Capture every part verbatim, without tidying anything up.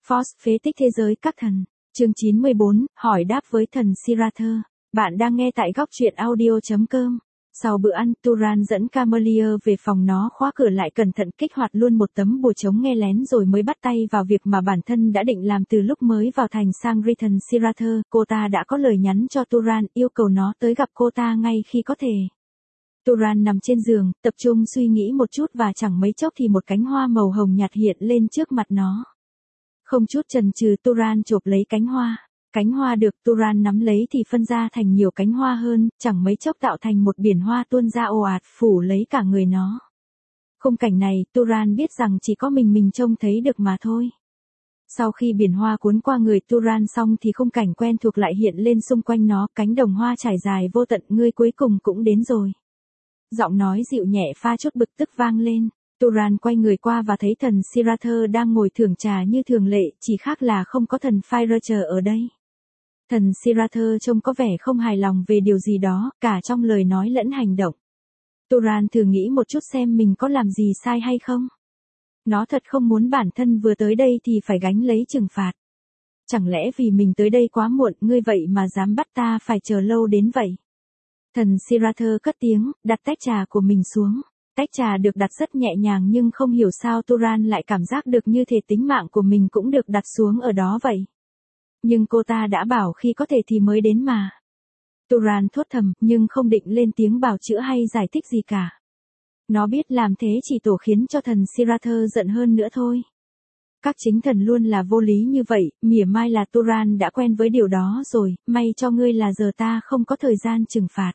Force phế tích thế giới các thần. Chương chín mươi bốn, hỏi đáp với thần Sirather. Bạn đang nghe tại góc truyện audio chấm com. Sau bữa ăn, Turan dẫn Camelier về phòng nó khóa cửa lại cẩn thận kích hoạt luôn một tấm bùa chống nghe lén rồi mới bắt tay vào việc mà bản thân đã định làm từ lúc mới vào thành sang Riton Sirather. Cô ta đã có lời nhắn cho Turan yêu cầu nó tới gặp cô ta ngay khi có thể. Turan nằm trên giường, tập trung suy nghĩ một chút và chẳng mấy chốc thì một cánh hoa màu hồng nhạt hiện lên trước mặt nó. Không chút chần chừ Turan chộp lấy cánh hoa. Cánh hoa được Turan nắm lấy thì phân ra thành nhiều cánh hoa hơn, chẳng mấy chốc tạo thành một biển hoa tuôn ra ồ ạt phủ lấy cả người nó. Khung cảnh này Turan biết rằng chỉ có mình mình trông thấy được mà thôi. Sau khi biển hoa cuốn qua người Turan xong thì khung cảnh quen thuộc lại hiện lên xung quanh nó, cánh đồng hoa trải dài vô tận, ngươi cuối cùng cũng đến rồi. Giọng nói dịu nhẹ pha chút bực tức vang lên. Turan quay người qua và thấy thần Sirather đang ngồi thưởng trà như thường lệ, chỉ khác là không có thần Firecher ở đây. Thần Sirather trông có vẻ không hài lòng về điều gì đó, cả trong lời nói lẫn hành động. Turan thử nghĩ một chút xem mình có làm gì sai hay không. Nó thật không muốn bản thân vừa tới đây thì phải gánh lấy trừng phạt. Chẳng lẽ vì mình tới đây quá muộn, ngươi vậy mà dám bắt ta phải chờ lâu đến vậy? Thần Sirather cất tiếng, đặt tách trà của mình xuống. Tách trà được đặt rất nhẹ nhàng nhưng không hiểu sao Turan lại cảm giác được như thể tính mạng của mình cũng được đặt xuống ở đó vậy. Nhưng cô ta đã bảo khi có thể thì mới đến mà. Turan thốt thầm nhưng không định lên tiếng bào chữa hay giải thích gì cả. Nó biết làm thế chỉ tổ khiến cho thần Sirather giận hơn nữa thôi. Các chính thần luôn là vô lý như vậy, mỉa mai là Turan đã quen với điều đó rồi, may cho ngươi là giờ ta không có thời gian trừng phạt.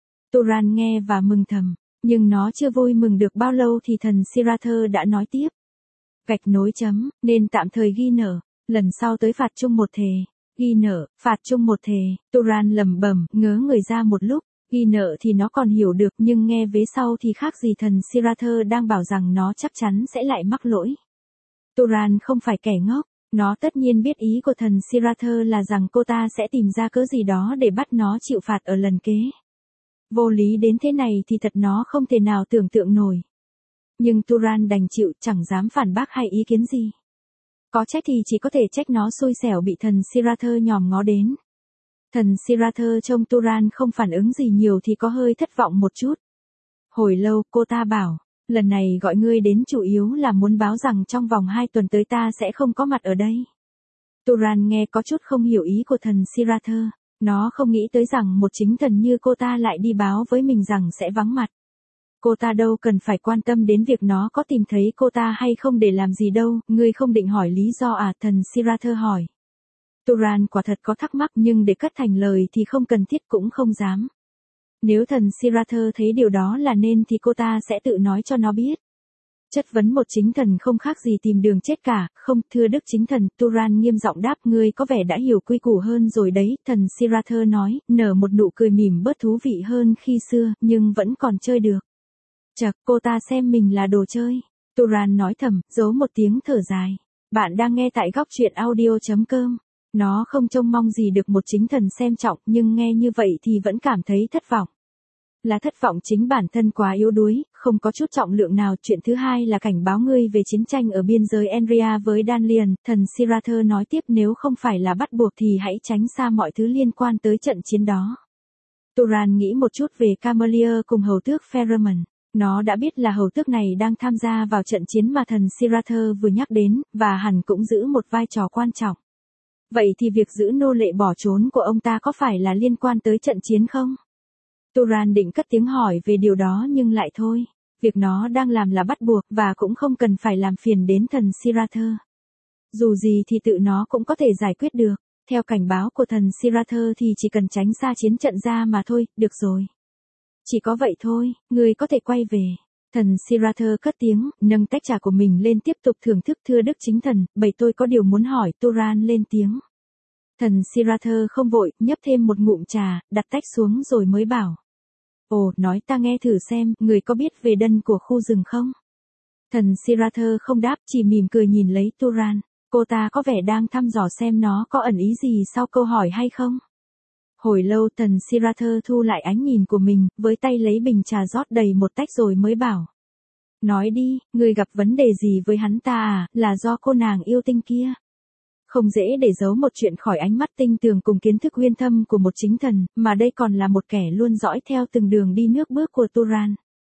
Turan nghe và mừng thầm. Nhưng nó chưa vui mừng được bao lâu thì thần Sirather đã nói tiếp. Gạch nối chấm, nên tạm thời ghi nợ, lần sau tới phạt chung một thề. Ghi nợ, phạt chung một thề, Turan lẩm bẩm, ngớ người ra một lúc. Ghi nợ thì nó còn hiểu được nhưng nghe vế sau thì khác gì thần Sirather đang bảo rằng nó chắc chắn sẽ lại mắc lỗi. Turan không phải kẻ ngốc, nó tất nhiên biết ý của thần Sirather là rằng cô ta sẽ tìm ra cớ gì đó để bắt nó chịu phạt ở lần kế. Vô lý đến thế này thì thật nó không thể nào tưởng tượng nổi. Nhưng Turan đành chịu, chẳng dám phản bác hay ý kiến gì. Có trách thì chỉ có thể trách nó xui xẻo bị thần Sirather nhòm ngó đến. Thần Sirather trông Turan không phản ứng gì nhiều thì có hơi thất vọng một chút. Hồi lâu cô ta bảo, lần này gọi ngươi đến chủ yếu là muốn báo rằng trong vòng hai tuần tới ta sẽ không có mặt ở đây. Turan nghe có chút không hiểu ý của thần Sirather. Nó không nghĩ tới rằng một chính thần như cô ta lại đi báo với mình rằng sẽ vắng mặt. Cô ta đâu cần phải quan tâm đến việc nó có tìm thấy cô ta hay không để làm gì đâu, ngươi không định hỏi lý do à, thần Sirather hỏi. Turan quả thật có thắc mắc nhưng để cất thành lời thì không cần thiết cũng không dám. Nếu thần Sirather thấy điều đó là nên thì cô ta sẽ tự nói cho nó biết. Chất vấn một chính thần không khác gì tìm đường chết cả, không, thưa đức chính thần, Turan nghiêm giọng đáp, ngươi có vẻ đã hiểu quy củ hơn rồi đấy, thần Sirather nói, nở một nụ cười mỉm bớt thú vị hơn khi xưa, nhưng vẫn còn chơi được. Chật, cô ta xem mình là đồ chơi. Turan nói thầm, giấu một tiếng thở dài. Bạn đang nghe tại góc truyện audio chấm com. Nó không trông mong gì được một chính thần xem trọng, nhưng nghe như vậy thì vẫn cảm thấy thất vọng. Là thất vọng chính bản thân quá yếu đuối, không có chút trọng lượng nào. Chuyện thứ hai là cảnh báo ngươi về chiến tranh ở biên giới Enria với Danlian. Thần Sirather nói tiếp, nếu không phải là bắt buộc thì hãy tránh xa mọi thứ liên quan tới trận chiến đó. Turan nghĩ một chút về Camelier cùng hầu tước Pheromon. Nó đã biết là hầu tước này đang tham gia vào trận chiến mà thần Sirather vừa nhắc đến, và hẳn cũng giữ một vai trò quan trọng. Vậy thì việc giữ nô lệ bỏ trốn của ông ta có phải là liên quan tới trận chiến không? Turan định cất tiếng hỏi về điều đó nhưng lại thôi. Việc nó đang làm là bắt buộc và cũng không cần phải làm phiền đến thần Sirather. Dù gì thì tự nó cũng có thể giải quyết được. Theo cảnh báo của thần Sirather thì chỉ cần tránh xa chiến trận ra mà thôi, được rồi. Chỉ có vậy thôi, ngươi có thể quay về. Thần Sirather cất tiếng, nâng tách trà của mình lên tiếp tục thưởng thức, thưa đức chính thần, bầy tôi có điều muốn hỏi, Turan lên tiếng. Thần Sirather không vội, nhấp thêm một ngụm trà, đặt tách xuống rồi mới bảo. Ồ, nói ta nghe thử xem, người có biết về đân của khu rừng không? Thần Sirather không đáp, chỉ mỉm cười nhìn lấy Turan. Cô ta có vẻ đang thăm dò xem nó có ẩn ý gì sau câu hỏi hay không. Hồi lâu thần Sirather thu lại ánh nhìn của mình, với tay lấy bình trà rót đầy một tách rồi mới bảo. Nói đi, người gặp vấn đề gì với hắn ta à, là do cô nàng yêu tinh kia. Không dễ để giấu một chuyện khỏi ánh mắt tinh tường cùng kiến thức uyên thâm của một chính thần, mà đây còn là một kẻ luôn dõi theo từng đường đi nước bước của Turan.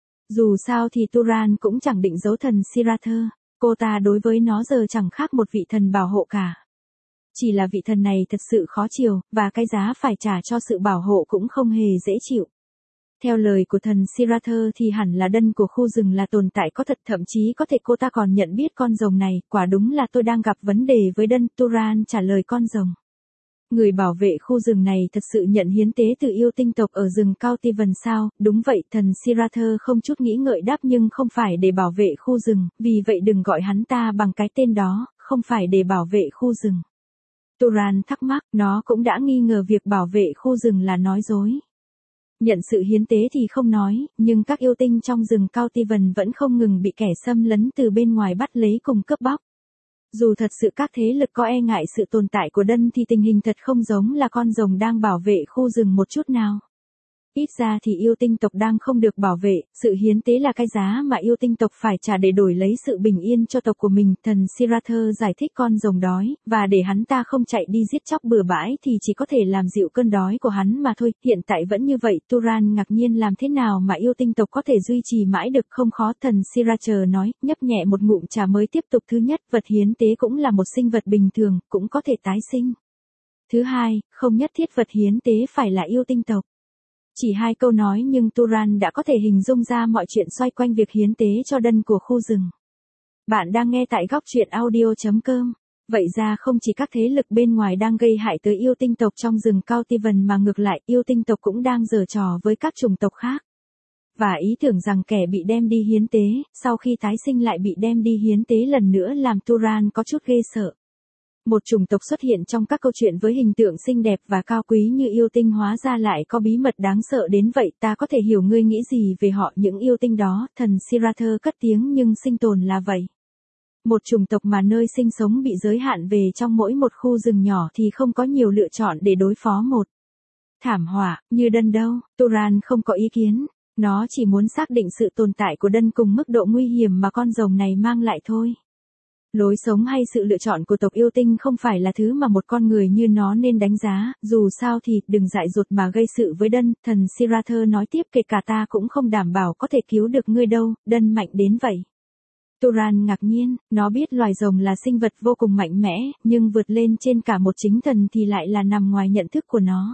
Dù sao thì Turan cũng chẳng định giấu thần Sirather, cô ta đối với nó giờ chẳng khác một vị thần bảo hộ cả. Chỉ là vị thần này thật sự khó chiều, và cái giá phải trả cho sự bảo hộ cũng không hề dễ chịu. Theo lời của thần Sirather thì hẳn là đân của khu rừng là tồn tại có thật, thậm chí có thể cô ta còn nhận biết con rồng này, quả đúng là tôi đang gặp vấn đề với đân. Turan trả lời con rồng. Người bảo vệ khu rừng này thật sự nhận hiến tế từ yêu tinh tộc ở rừng Cautivan sao? Đúng vậy, thần Sirather không chút nghĩ ngợi đáp, nhưng không phải để bảo vệ khu rừng, vì vậy đừng gọi hắn ta bằng cái tên đó, không phải để bảo vệ khu rừng. Turan thắc mắc, nó cũng đã nghi ngờ việc bảo vệ khu rừng là nói dối. Nhận sự hiến tế thì không nói, nhưng các yêu tinh trong rừng Cautivan vẫn không ngừng bị kẻ xâm lấn từ bên ngoài bắt lấy cùng cướp bóc. Dù thật sự các thế lực có e ngại sự tồn tại của đân thì tình hình thật không giống là con rồng đang bảo vệ khu rừng một chút nào. Ít ra thì yêu tinh tộc đang không được bảo vệ, sự hiến tế là cái giá mà yêu tinh tộc phải trả để đổi lấy sự bình yên cho tộc của mình. Thần Sirather giải thích con rồng đói, và để hắn ta không chạy đi giết chóc bừa bãi thì chỉ có thể làm dịu cơn đói của hắn mà thôi. Hiện tại vẫn như vậy. Turan ngạc nhiên, làm thế nào mà yêu tinh tộc có thể duy trì mãi được? Không khó, thần Sirather nói, nhấp nhẹ một ngụm trà mới tiếp tục. Thứ nhất, vật hiến tế cũng là một sinh vật bình thường, cũng có thể tái sinh. Thứ hai, không nhất thiết vật hiến tế phải là yêu tinh tộc. Chỉ hai câu nói nhưng Turan đã có thể hình dung ra mọi chuyện xoay quanh việc hiến tế cho đân của khu rừng. Bạn đang nghe tại góc truyện audio chấm com. Vậy ra không chỉ các thế lực bên ngoài đang gây hại tới yêu tinh tộc trong rừng Cautivan mà ngược lại yêu tinh tộc cũng đang giở trò với các chủng tộc khác. Và ý tưởng rằng kẻ bị đem đi hiến tế, sau khi tái sinh lại bị đem đi hiến tế lần nữa làm Turan có chút ghê sợ. Một chủng tộc xuất hiện trong các câu chuyện với hình tượng xinh đẹp và cao quý như yêu tinh hóa ra lại có bí mật đáng sợ đến vậy. Ta có thể hiểu ngươi nghĩ gì về họ, những yêu tinh đó, thần Sirather cất tiếng, nhưng sinh tồn là vậy. Một chủng tộc mà nơi sinh sống bị giới hạn về trong mỗi một khu rừng nhỏ thì không có nhiều lựa chọn để đối phó một thảm họa như đân đâu. Turan không có ý kiến, nó chỉ muốn xác định sự tồn tại của đân cùng mức độ nguy hiểm mà con rồng này mang lại thôi. Lối sống hay sự lựa chọn của tộc yêu tinh không phải là thứ mà một con người như nó nên đánh giá, dù sao thì đừng dại dột mà gây sự với đân. Thần Sirather nói tiếp, kể cả ta cũng không đảm bảo có thể cứu được ngươi đâu, đân mạnh đến vậy. Turan ngạc nhiên, nó biết loài rồng là sinh vật vô cùng mạnh mẽ, nhưng vượt lên trên cả một chính thần thì lại là nằm ngoài nhận thức của nó.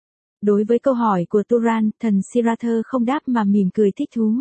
Đối với câu hỏi của Turan, thần Sirather không đáp mà mỉm cười thích thú.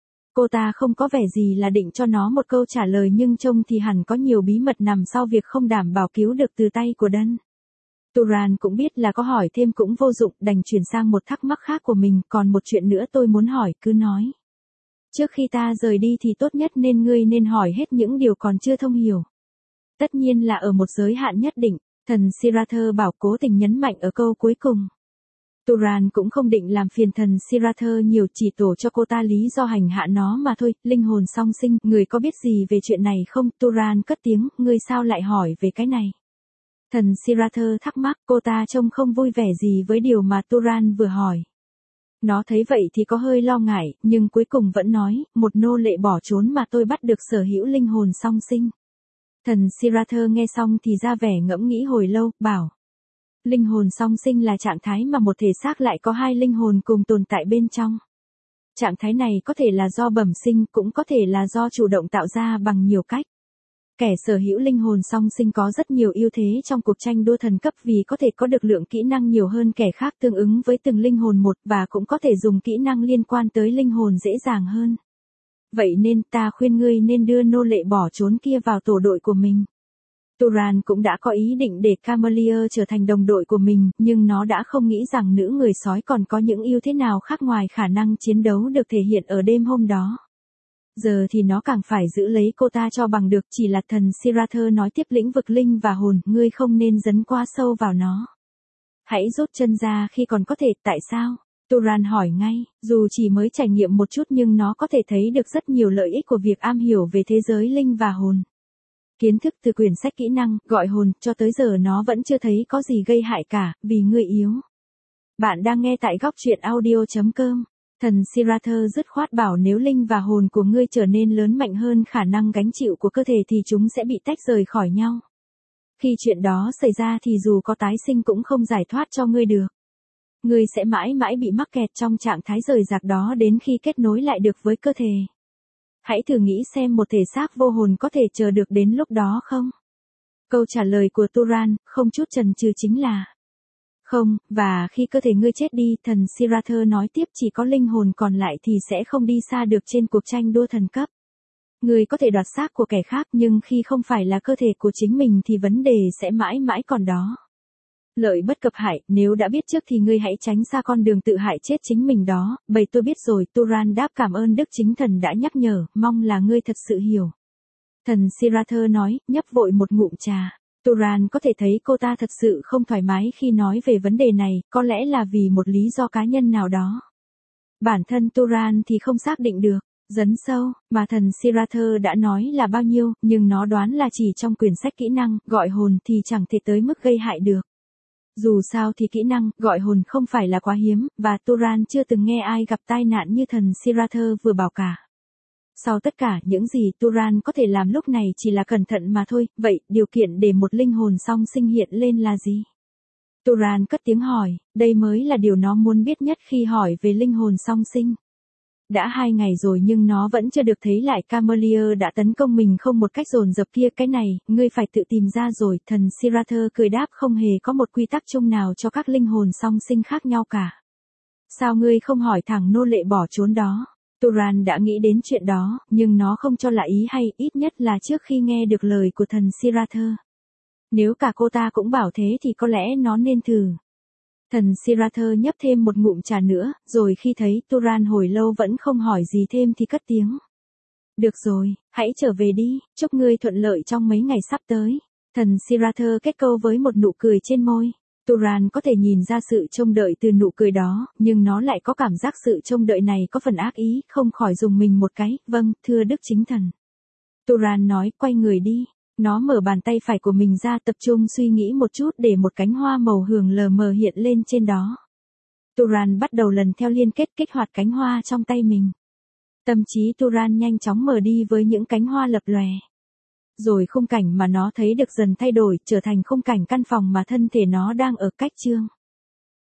Cô ta không có vẻ gì là định cho nó một câu trả lời, nhưng trông thì hẳn có nhiều bí mật nằm sau việc không đảm bảo cứu được từ tay của đân. Turan cũng biết là có hỏi thêm cũng vô dụng, đành chuyển sang một thắc mắc khác của mình. Còn một chuyện nữa tôi muốn hỏi, cứ nói. Trước khi ta rời đi thì tốt nhất nên ngươi nên hỏi hết những điều còn chưa thông hiểu. Tất nhiên là ở một giới hạn nhất định, thần Sirather bảo, cố tình nhấn mạnh ở câu cuối cùng. Turan cũng không định làm phiền thần Sirather nhiều, chỉ tổ cho cô ta lý do hành hạ nó mà thôi. Linh hồn song sinh, người có biết gì về chuyện này không? Turan cất tiếng, ngươi sao lại hỏi về cái này? Thần Sirather thắc mắc, cô ta trông không vui vẻ gì với điều mà Turan vừa hỏi. Nó thấy vậy thì có hơi lo ngại, nhưng cuối cùng vẫn nói, một nô lệ bỏ trốn mà tôi bắt được sở hữu linh hồn song sinh. Thần Sirather nghe xong thì ra vẻ ngẫm nghĩ hồi lâu, bảo. Linh hồn song sinh là trạng thái mà một thể xác lại có hai linh hồn cùng tồn tại bên trong. Trạng thái này có thể là do bẩm sinh, cũng có thể là do chủ động tạo ra bằng nhiều cách. Kẻ sở hữu linh hồn song sinh có rất nhiều ưu thế trong cuộc tranh đua thần cấp, vì có thể có được lượng kỹ năng nhiều hơn kẻ khác tương ứng với từng linh hồn một, và cũng có thể dùng kỹ năng liên quan tới linh hồn dễ dàng hơn. Vậy nên ta khuyên ngươi nên đưa nô lệ bỏ trốn kia vào tổ đội của mình. Turan cũng đã có ý định để Camelier trở thành đồng đội của mình, nhưng nó đã không nghĩ rằng nữ người sói còn có những ưu thế nào khác ngoài khả năng chiến đấu được thể hiện ở đêm hôm đó. Giờ thì nó càng phải giữ lấy cô ta cho bằng được. Chỉ là thần Sirather nói tiếp, lĩnh vực linh và hồn, ngươi không nên dấn quá sâu vào nó. Hãy rút chân ra khi còn có thể. Tại sao? Turan hỏi ngay, dù chỉ mới trải nghiệm một chút nhưng nó có thể thấy được rất nhiều lợi ích của việc am hiểu về thế giới linh và hồn. Kiến thức từ quyển sách kỹ năng, gọi hồn, cho tới giờ nó vẫn chưa thấy có gì gây hại cả, vì ngươi yếu. Bạn đang nghe tại góc truyện audio chấm com. Thần Sirather dứt khoát bảo, nếu linh và hồn của ngươi trở nên lớn mạnh hơn khả năng gánh chịu của cơ thể thì chúng sẽ bị tách rời khỏi nhau. Khi chuyện đó xảy ra thì dù có tái sinh cũng không giải thoát cho ngươi được. Ngươi sẽ mãi mãi bị mắc kẹt trong trạng thái rời rạc đó đến khi kết nối lại được với cơ thể. Hãy thử nghĩ xem một thể xác vô hồn có thể chờ được đến lúc đó không? Câu trả lời của Turan, không chút chần chừ chính là không, và khi cơ thể ngươi chết đi, thần Sirather nói tiếp, chỉ có linh hồn còn lại thì sẽ không đi xa được trên cuộc tranh đua thần cấp. Ngươi có thể đoạt xác của kẻ khác nhưng khi không phải là cơ thể của chính mình thì vấn đề sẽ mãi mãi còn đó. Lợi bất cập hại, nếu đã biết trước thì ngươi hãy tránh xa con đường tự hại chết chính mình đó. Bầy tôi biết rồi, Turan đáp, cảm ơn Đức Chính Thần đã nhắc nhở, mong là ngươi thật sự hiểu. Thần Sirather nói, nhấp vội một ngụm trà. Turan có thể thấy cô ta thật sự không thoải mái khi nói về vấn đề này, có lẽ là vì một lý do cá nhân nào đó. Bản thân Turan thì không xác định được, dấn sâu, mà thần Sirather đã nói là bao nhiêu, nhưng nó đoán là chỉ trong quyển sách kỹ năng, gọi hồn thì chẳng thể tới mức gây hại được. Dù sao thì kỹ năng, gọi hồn không phải là quá hiếm, và Turan chưa từng nghe ai gặp tai nạn như thần Sirather vừa bảo cả. Sau tất cả những gì Turan có thể làm lúc này chỉ là cẩn thận mà thôi, vậy điều kiện để một linh hồn song sinh hiện lên là gì? Turan cất tiếng hỏi, đây mới là điều nó muốn biết nhất khi hỏi về linh hồn song sinh. Đã hai ngày rồi nhưng nó vẫn chưa được thấy lại Camelier đã tấn công mình không một cách dồn dập kia, cái này, ngươi phải tự tìm ra rồi, thần Sirather cười đáp, không hề có một quy tắc chung nào cho các linh hồn song sinh khác nhau cả. Sao ngươi không hỏi thẳng nô lệ bỏ trốn đó? Turan đã nghĩ đến chuyện đó, nhưng nó không cho là ý hay, ít nhất là trước khi nghe được lời của thần Sirather. Nếu cả cô ta cũng bảo thế thì có lẽ nó nên thử. Thần Sirather nhấp thêm một ngụm trà nữa, rồi khi thấy Turan hồi lâu vẫn không hỏi gì thêm thì cất tiếng. Được rồi, hãy trở về đi, chúc ngươi thuận lợi trong mấy ngày sắp tới. Thần Sirather kết câu với một nụ cười trên môi. Turan có thể nhìn ra sự trông đợi từ nụ cười đó, nhưng nó lại có cảm giác sự trông đợi này có phần ác ý, không khỏi dùng mình một cái, vâng, thưa Đức Chính Thần. Turan nói, quay người đi. Nó mở bàn tay phải của mình ra, tập trung suy nghĩ một chút để một cánh hoa màu hường lờ mờ hiện lên trên đó. Turan bắt đầu lần theo liên kết kích hoạt cánh hoa trong tay mình. Tâm trí Turan nhanh chóng mở đi với những cánh hoa lập lòe. Rồi khung cảnh mà nó thấy được dần thay đổi, trở thành khung cảnh căn phòng mà thân thể nó đang ở cách chương.